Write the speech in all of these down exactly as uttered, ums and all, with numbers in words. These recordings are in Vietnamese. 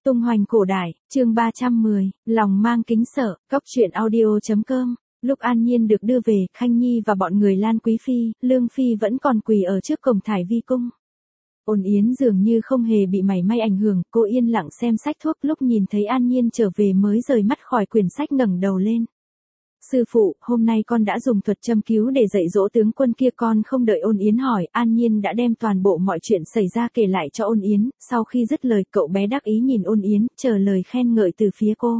Tung hoành cổ đại, chương ba trăm mười, lòng mang kính sợ, góc truyện audio.com. Lúc An Nhiên được đưa về, Khanh Nhi và bọn người Lan Quý Phi, Lương Phi vẫn còn quỳ ở trước cổng Thải Vi cung. Ôn Yến dường như không hề bị mảy may ảnh hưởng, cô yên lặng xem sách thuốc, lúc nhìn thấy An Nhiên trở về mới rời mắt khỏi quyển sách ngẩng đầu lên. Sư phụ, hôm nay con đã dùng thuật châm cứu để dạy dỗ tướng quân kia. Con không đợi Ôn Yến hỏi, An Nhiên đã đem toàn bộ mọi chuyện xảy ra kể lại cho Ôn Yến. Sau khi dứt lời, cậu bé đắc ý nhìn Ôn Yến, chờ lời khen ngợi từ phía cô.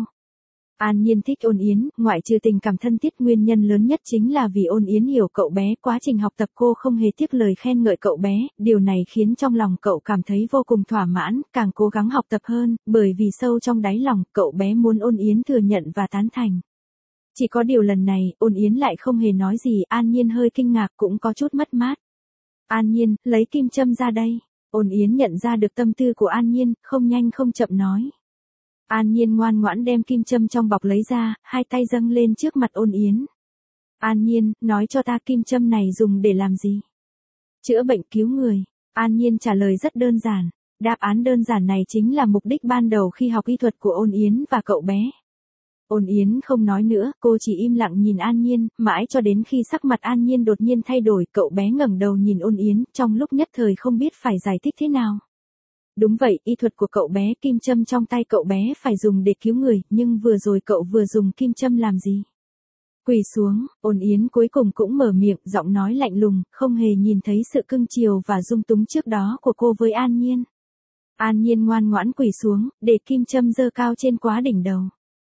An Nhiên thích Ôn Yến, ngoại trừ tình cảm thân thiết, nguyên nhân lớn nhất chính là vì Ôn Yến hiểu cậu bé. Quá trình học tập cô không hề tiếc lời khen ngợi cậu bé, điều này khiến trong lòng cậu cảm thấy vô cùng thỏa mãn, càng cố gắng học tập hơn, bởi vì sâu trong đáy lòng, cậu bé muốn Ôn Yến thừa nhận và tán thành. Chỉ có điều lần này, Ôn Yến lại không hề nói gì. An Nhiên hơi kinh ngạc, cũng có chút mất mát. An Nhiên, lấy kim châm ra đây. Ôn Yến nhận ra được tâm tư của An Nhiên, không nhanh không chậm nói. An Nhiên ngoan ngoãn đem kim châm trong bọc lấy ra, hai tay dâng lên trước mặt Ôn Yến. An Nhiên, nói cho ta kim châm này dùng để làm gì? Chữa bệnh cứu người. An Nhiên trả lời rất đơn giản. Đáp án đơn giản này chính là mục đích ban đầu khi học y thuật của Ôn Yến và cậu bé. Ôn Yến không nói nữa, cô chỉ im lặng nhìn An Nhiên, mãi cho đến khi sắc mặt An Nhiên đột nhiên thay đổi, cậu bé ngẩng đầu nhìn Ôn Yến, trong lúc nhất thời không biết phải giải thích thế nào. Đúng vậy, y thuật của cậu bé, kim châm trong tay cậu bé phải dùng để cứu người, nhưng vừa rồi cậu vừa dùng kim châm làm gì? Quỳ xuống. Ôn Yến cuối cùng cũng mở miệng, giọng nói lạnh lùng, không hề nhìn thấy sự cưng chiều và dung túng trước đó của cô với An Nhiên. An Nhiên ngoan ngoãn quỳ xuống, để kim châm giơ cao trên quá đỉnh đầu.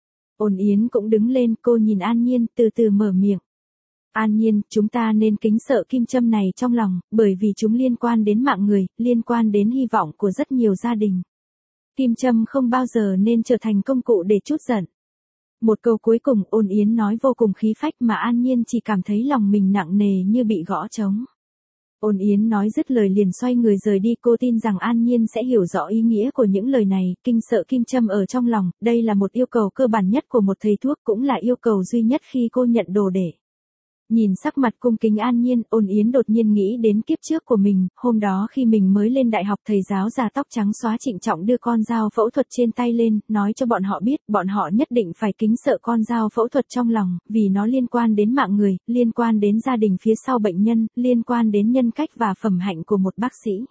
Ôn Yến cũng đứng lên, cô nhìn An Nhiên, từ từ mở miệng. An Nhiên, chúng ta nên kính sợ kim châm này trong lòng, bởi vì chúng liên quan đến mạng người, liên quan đến hy vọng của rất nhiều gia đình. Kim châm không bao giờ nên trở thành công cụ để trút giận. Một câu cuối cùng Ôn Yến nói vô cùng khí phách mà An Nhiên chỉ cảm thấy lòng mình nặng nề như bị gõ trống. Ôn Yến nói dứt lời liền xoay người rời đi, cô tin rằng An Nhiên sẽ hiểu rõ ý nghĩa của những lời này, kinh sợ kim châm ở trong lòng, đây là một yêu cầu cơ bản nhất của một thầy thuốc, cũng là yêu cầu duy nhất khi cô nhận đồ đệ. Nhìn sắc mặt cung kính An Nhiên, Ôn Yến đột nhiên nghĩ đến kiếp trước của mình, hôm đó khi mình mới lên đại học, thầy giáo già tóc trắng xóa trịnh trọng đưa con dao phẫu thuật trên tay lên, nói cho bọn họ biết, bọn họ nhất định phải kính sợ con dao phẫu thuật trong lòng, vì nó liên quan đến mạng người, liên quan đến gia đình phía sau bệnh nhân, liên quan đến nhân cách và phẩm hạnh của một bác sĩ.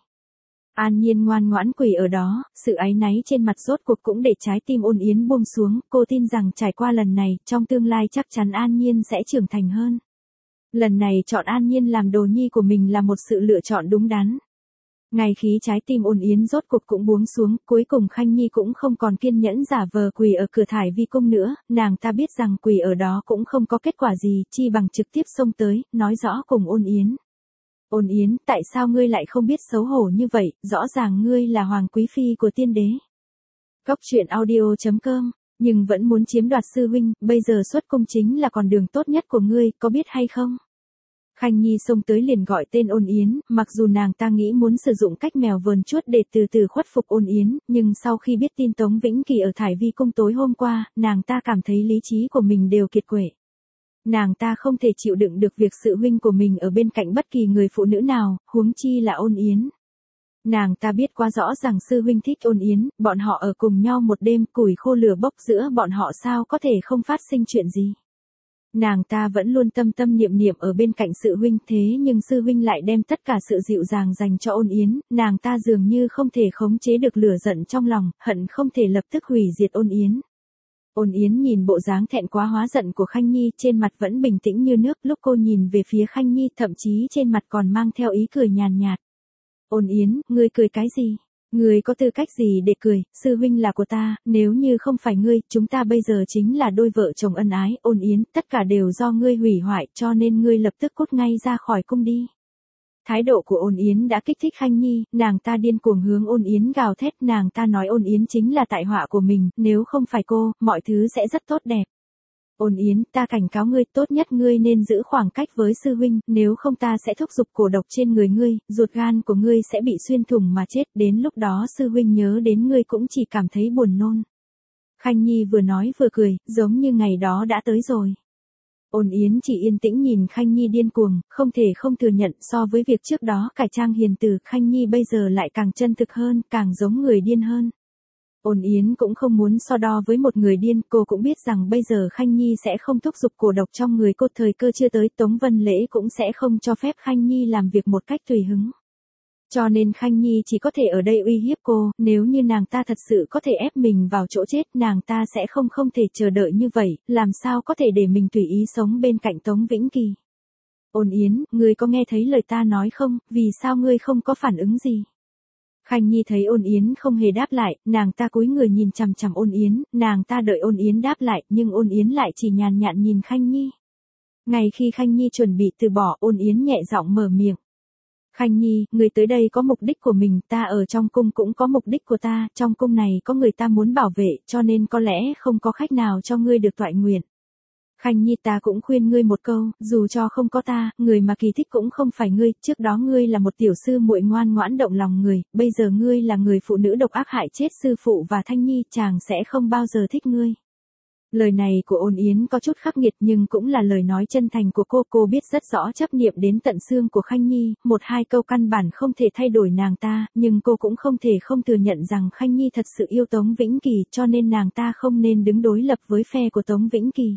An Nhiên ngoan ngoãn quỳ ở đó, sự áy náy trên mặt rốt cuộc cũng để trái tim Ôn Yến buông xuống, cô tin rằng trải qua lần này, trong tương lai chắc chắn An Nhiên sẽ trưởng thành hơn. Lần này chọn An Nhiên làm đồ nhi của mình là một sự lựa chọn đúng đắn. Ngay khi trái tim Ôn Yến rốt cuộc cũng buông xuống, cuối cùng Khanh Nhi cũng không còn kiên nhẫn giả vờ quỳ ở cửa Thải Vi cung nữa, nàng ta biết rằng quỳ ở đó cũng không có kết quả gì, chi bằng trực tiếp xông tới, nói rõ cùng Ôn Yến. Ôn Yến, tại sao ngươi lại không biết xấu hổ như vậy, rõ ràng ngươi là Hoàng Quý Phi của tiên đế. Góc truyện audio.com. Nhưng vẫn muốn chiếm đoạt sư huynh, bây giờ xuất cung chính là con đường tốt nhất của ngươi, có biết hay không? Khanh Nhi xông tới liền gọi tên Ôn Yến, mặc dù nàng ta nghĩ muốn sử dụng cách mèo vờn chuốt để từ từ khuất phục Ôn Yến, nhưng sau khi biết tin Tống Vĩnh Kỳ ở Thải Vi cung tối hôm qua, nàng ta cảm thấy lý trí của mình đều kiệt quệ. Nàng ta không thể chịu đựng được việc sự huynh của mình ở bên cạnh bất kỳ người phụ nữ nào, huống chi là Ôn Yến. Nàng ta biết quá rõ rằng sư huynh thích Ôn Yến, bọn họ ở cùng nhau một đêm, củi khô lửa bốc giữa bọn họ sao có thể không phát sinh chuyện gì. Nàng ta vẫn luôn tâm tâm niệm niệm ở bên cạnh sư huynh, thế nhưng sư huynh lại đem tất cả sự dịu dàng dành cho Ôn Yến, nàng ta dường như không thể khống chế được lửa giận trong lòng, hận không thể lập tức hủy diệt Ôn Yến. Ôn Yến nhìn bộ dáng thẹn quá hóa giận của Khanh Nhi, trên mặt vẫn bình tĩnh như nước, lúc cô nhìn về phía Khanh Nhi thậm chí trên mặt còn mang theo ý cười nhàn nhạt. Ôn Yến, ngươi cười cái gì? Ngươi có tư cách gì để cười, sư huynh là của ta, nếu như không phải ngươi, chúng ta bây giờ chính là đôi vợ chồng ân ái. Ôn Yến, tất cả đều do ngươi hủy hoại, cho nên ngươi lập tức cút ngay ra khỏi cung đi. Thái độ của Ôn Yến đã kích thích Khanh Nhi, nàng ta điên cuồng hướng Ôn Yến gào thét, nàng ta nói Ôn Yến chính là tại họa của mình, nếu không phải cô, mọi thứ sẽ rất tốt đẹp. Ôn Yến, ta cảnh cáo ngươi, tốt nhất ngươi nên giữ khoảng cách với sư huynh, nếu không ta sẽ thúc giục cổ độc trên người ngươi, ruột gan của ngươi sẽ bị xuyên thủng mà chết, đến lúc đó sư huynh nhớ đến ngươi cũng chỉ cảm thấy buồn nôn. Khanh Nhi vừa nói vừa cười, giống như ngày đó đã tới rồi. Ôn Yến chỉ yên tĩnh nhìn Khanh Nhi điên cuồng, không thể không thừa nhận, so với việc trước đó cải trang hiền từ, Khanh Nhi bây giờ lại càng chân thực hơn, càng giống người điên hơn. Ôn Yến cũng không muốn so đo với một người điên, cô cũng biết rằng bây giờ Khanh Nhi sẽ không thúc giục cổ độc trong người cô, thời cơ chưa tới, Tống Vân Lễ cũng sẽ không cho phép Khanh Nhi làm việc một cách tùy hứng. Cho nên Khanh Nhi chỉ có thể ở đây uy hiếp cô, nếu như nàng ta thật sự có thể ép mình vào chỗ chết, nàng ta sẽ không không thể chờ đợi như vậy, làm sao có thể để mình tùy ý sống bên cạnh Tống Vĩnh Kỳ. Ôn Yến, ngươi có nghe thấy lời ta nói không, vì sao ngươi không có phản ứng gì? Khanh Nhi thấy Ôn Yến không hề đáp lại, nàng ta cúi người nhìn chằm chằm Ôn Yến, nàng ta đợi Ôn Yến đáp lại, nhưng Ôn Yến lại chỉ nhàn nhạt nhìn Khanh Nhi. Ngay khi Khanh Nhi chuẩn bị từ bỏ, Ôn Yến nhẹ giọng mở miệng. Khanh Nhi, người tới đây có mục đích của mình, ta ở trong cung cũng có mục đích của ta, trong cung này có người ta muốn bảo vệ, cho nên có lẽ không có khách nào cho ngươi được toại nguyện. Khanh Nhi, ta cũng khuyên ngươi một câu, dù cho không có ta, người mà kỳ thích cũng không phải ngươi, trước đó ngươi là một tiểu sư muội ngoan ngoãn động lòng người, bây giờ ngươi là người phụ nữ độc ác hại chết sư phụ và Thanh Nhi, chàng sẽ không bao giờ thích ngươi. Lời này của Ôn Yến có chút khắc nghiệt nhưng cũng là lời nói chân thành của cô, cô biết rất rõ chấp niệm đến tận xương của Khanh Nhi, một hai câu căn bản không thể thay đổi nàng ta, nhưng cô cũng không thể không thừa nhận rằng Khanh Nhi thật sự yêu Tống Vĩnh Kỳ, cho nên nàng ta không nên đứng đối lập với phe của Tống Vĩnh Kỳ.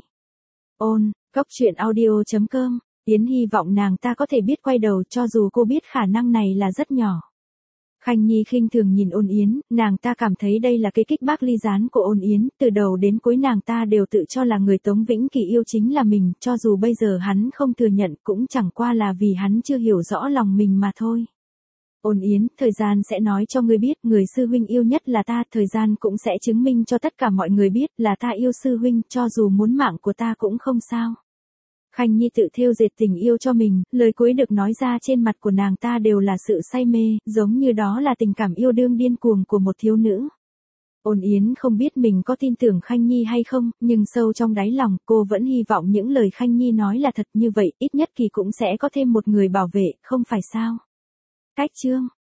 Ôn, Cốc Truyện Audio chấm com, Yến hy vọng nàng ta có thể biết quay đầu, cho dù cô biết khả năng này là rất nhỏ. Khanh Nhi khinh thường nhìn Ôn Yến, nàng ta cảm thấy đây là cái kích bác ly gián của Ôn Yến, từ đầu đến cuối nàng ta đều tự cho là người Tống Vĩnh Kỳ yêu chính là mình, cho dù bây giờ hắn không thừa nhận cũng chẳng qua là vì hắn chưa hiểu rõ lòng mình mà thôi. Ôn Yến, thời gian sẽ nói cho ngươi biết, người sư huynh yêu nhất là ta, thời gian cũng sẽ chứng minh cho tất cả mọi người biết là ta yêu sư huynh, cho dù muốn mạng của ta cũng không sao. Khanh Nhi tự thêu dệt tình yêu cho mình, lời cuối được nói ra trên mặt của nàng ta đều là sự say mê, giống như đó là tình cảm yêu đương điên cuồng của một thiếu nữ. Ôn Yến không biết mình có tin tưởng Khanh Nhi hay không, nhưng sâu trong đáy lòng, cô vẫn hy vọng những lời Khanh Nhi nói là thật, như vậy, ít nhất Kỳ cũng sẽ có thêm một người bảo vệ, không phải sao? Cách chương